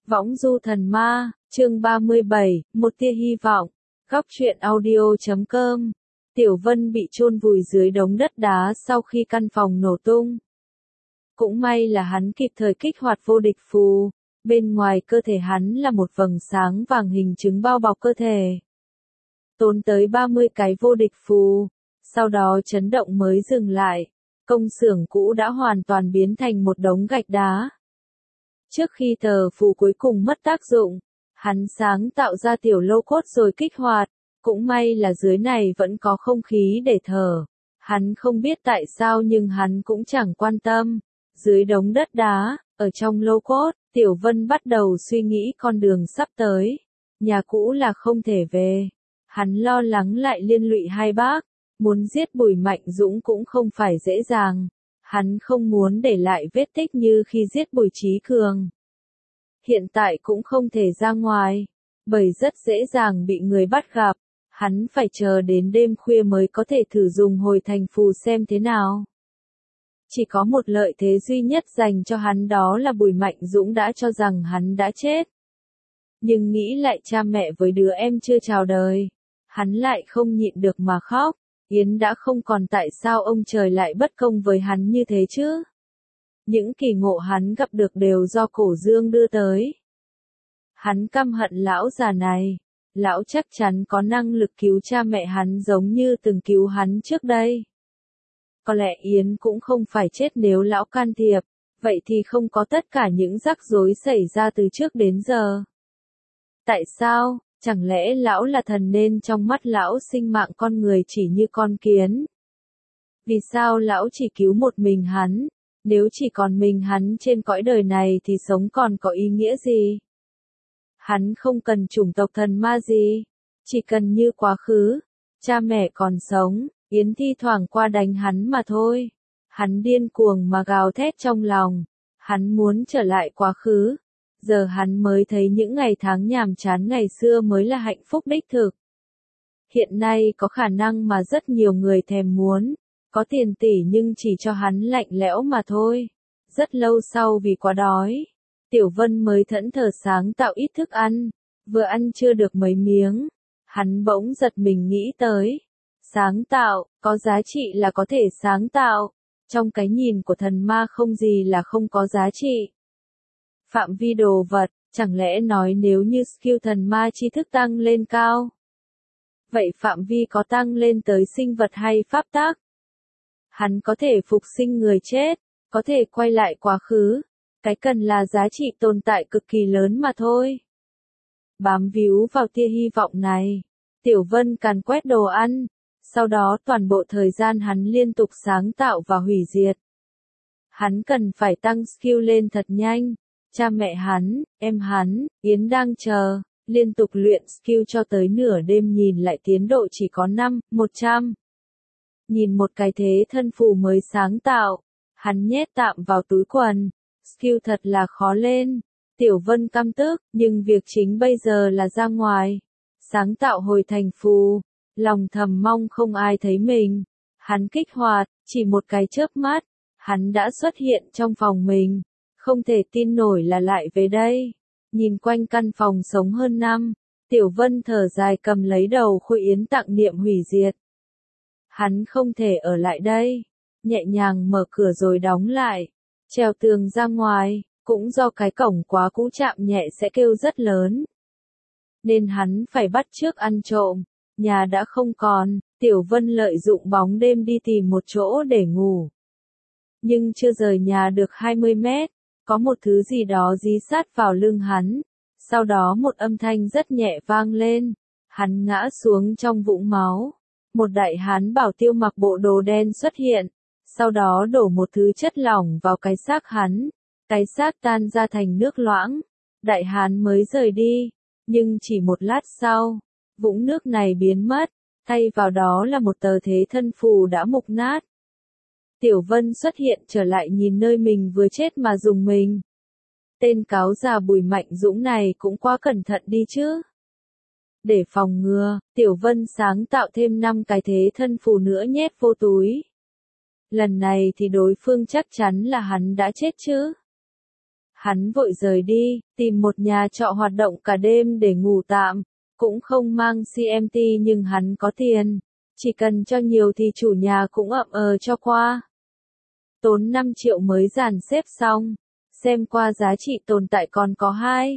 Võng du thần ma, chương 37, một tia hy vọng. Góc truyện audio.com. Tiểu Vân bị chôn vùi dưới đống đất đá sau khi căn phòng nổ tung. Cũng may là hắn kịp thời kích hoạt vô địch phù, bên ngoài cơ thể hắn là một vầng sáng vàng hình trứng bao bọc cơ thể. Tốn tới 30 cái vô địch phù, sau đó chấn động mới dừng lại, công xưởng cũ đã hoàn toàn biến thành một đống gạch đá. Trước khi tờ phù cuối cùng mất tác dụng, hắn sáng tạo ra tiểu lô cốt rồi kích hoạt, cũng may là dưới này vẫn có không khí để thở. Hắn không biết tại sao nhưng hắn cũng chẳng quan tâm. Dưới đống đất đá, ở trong lô cốt, Tiểu Vân bắt đầu suy nghĩ con đường sắp tới. Nhà cũ là không thể về. Hắn lo lắng lại liên lụy hai bác, muốn giết Bùi Mạnh Dũng cũng không phải dễ dàng. Hắn không muốn để lại vết tích như khi giết Bùi Trí Cường. Hiện tại cũng không thể ra ngoài, bởi rất dễ dàng bị người bắt gặp. Hắn phải chờ đến đêm khuya mới có thể thử dùng hồi thành phù xem thế nào. Chỉ có một lợi thế duy nhất dành cho hắn, đó là Bùi Mạnh Dũng đã cho rằng hắn đã chết. Nhưng nghĩ lại cha mẹ với đứa em chưa chào đời, hắn lại không nhịn được mà khóc. Yến đã không còn, tại sao ông trời lại bất công với hắn như thế chứ? Những kỳ ngộ hắn gặp được đều do Cổ Dương đưa tới. Hắn căm hận lão già này. Lão chắc chắn có năng lực cứu cha mẹ hắn giống như từng cứu hắn trước đây. Có lẽ Yến cũng không phải chết nếu lão can thiệp, vậy thì không có tất cả những rắc rối xảy ra từ trước đến giờ. Tại sao? Chẳng lẽ lão là thần nên trong mắt lão sinh mạng con người chỉ như con kiến? Vì sao lão chỉ cứu một mình hắn? Nếu chỉ còn mình hắn trên cõi đời này thì sống còn có ý nghĩa gì? Hắn không cần chủng tộc thần ma gì, chỉ cần như quá khứ, cha mẹ còn sống, Yến thi thoảng qua đánh hắn mà thôi. Hắn điên cuồng mà gào thét trong lòng, hắn muốn trở lại quá khứ. Giờ hắn mới thấy những ngày tháng nhàm chán ngày xưa mới là hạnh phúc đích thực. Hiện nay có khả năng mà rất nhiều người thèm muốn, có tiền tỷ nhưng chỉ cho hắn lạnh lẽo mà thôi. Rất lâu sau vì quá đói, Tiểu Vân mới thẫn thờ sáng tạo ít thức ăn, vừa ăn chưa được mấy miếng, hắn bỗng giật mình nghĩ tới. Sáng tạo, có giá trị là có thể sáng tạo, trong cái nhìn của thần ma không gì là không có giá trị. Phạm vi đồ vật, chẳng lẽ nói nếu như skill thần ma tri thức tăng lên cao? Vậy phạm vi có tăng lên tới sinh vật hay pháp tắc? Hắn có thể phục sinh người chết, có thể quay lại quá khứ. Cái cần là giá trị tồn tại cực kỳ lớn mà thôi. Bám víu vào tia hy vọng này, Tiểu Vân càn quét đồ ăn, sau đó toàn bộ thời gian hắn liên tục sáng tạo và hủy diệt. Hắn cần phải tăng skill lên thật nhanh. Cha mẹ hắn, em hắn, Yến đang chờ, liên tục luyện skill cho tới nửa đêm, nhìn lại tiến độ chỉ có 100. Nhìn một cái thế thân phù mới sáng tạo, hắn nhét tạm vào túi quần. Skill thật là khó lên. Tiểu Vân căm tức, nhưng việc chính bây giờ là ra ngoài. Sáng tạo hồi thành phù. Lòng thầm mong không ai thấy mình. Hắn kích hoạt, chỉ một cái chớp mắt. Hắn đã xuất hiện trong phòng mình. Không thể tin nổi là lại về đây. Nhìn quanh căn phòng sống hơn năm. Tiểu Vân thở dài cầm lấy đầu Khôi Yến tặng niệm hủy diệt. Hắn không thể ở lại đây. Nhẹ nhàng mở cửa rồi đóng lại. Trèo tường ra ngoài, cũng do cái cổng quá cũ chạm nhẹ sẽ kêu rất lớn. Nên hắn phải bắt chước ăn trộm, nhà đã không còn, Tiểu Vân lợi dụng bóng đêm đi tìm một chỗ để ngủ. Nhưng chưa rời nhà được 20 mét, có một thứ gì đó dí sát vào lưng hắn, sau đó một âm thanh rất nhẹ vang lên, hắn ngã xuống trong vũng máu. Một đại hán bảo tiêu mặc bộ đồ đen xuất hiện. Sau đó đổ một thứ chất lỏng vào cái xác hắn, cái xác tan ra thành nước loãng, đại hán mới rời đi, nhưng chỉ một lát sau, vũng nước này biến mất, thay vào đó là một tờ thế thân phù đã mục nát. Tiểu Vân xuất hiện trở lại nhìn nơi mình vừa chết mà dùng mình. Tên cáo già Bùi Mạnh Dũng này cũng quá cẩn thận đi chứ. Để phòng ngừa, Tiểu Vân sáng tạo thêm 5 cái thế thân phù nữa nhét vô túi. Lần này thì đối phương chắc chắn là hắn đã chết chứ. Hắn vội rời đi, tìm một nhà trọ hoạt động cả đêm để ngủ tạm, cũng không mang CMT nhưng hắn có tiền, chỉ cần cho nhiều thì chủ nhà cũng ậm cho qua. Tốn 5 triệu mới dàn xếp xong, xem qua giá trị tồn tại còn có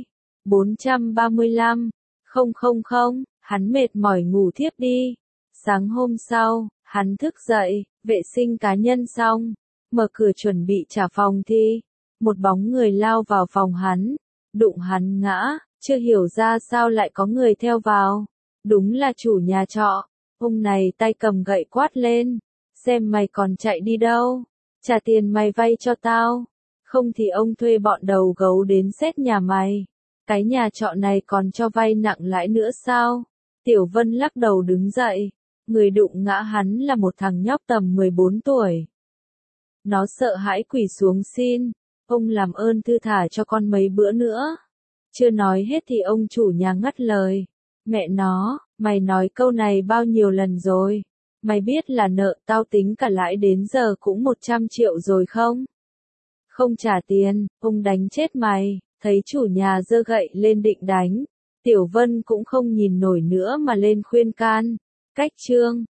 435, 000, hắn mệt mỏi ngủ thiếp đi. Sáng hôm sau, hắn thức dậy, vệ sinh cá nhân xong, mở cửa chuẩn bị trả phòng thì một bóng người lao vào phòng hắn, đụng hắn ngã, chưa hiểu ra sao lại có người theo vào. Đúng là chủ nhà trọ, ông này tay cầm gậy quát lên, xem mày còn chạy đi đâu, trả tiền mày vay cho tao, không thì ông thuê bọn đầu gấu đến xét nhà mày. Cái nhà trọ này còn cho vay nặng lãi nữa sao? Tiểu Vân lắc đầu đứng dậy, người đụng ngã hắn là một thằng nhóc tầm 14 tuổi. Nó sợ hãi quỳ xuống xin, ông làm ơn thư thả cho con mấy bữa nữa. Chưa nói hết thì ông chủ nhà ngắt lời, mẹ nó, mày nói câu này bao nhiêu lần rồi? Mày biết là nợ tao tính cả lãi đến giờ cũng 100 triệu rồi không? Không trả tiền, ông đánh chết mày. Thấy chủ nhà giơ gậy lên định đánh, Tiểu Vân cũng không nhìn nổi nữa mà lên khuyên can. Cách chương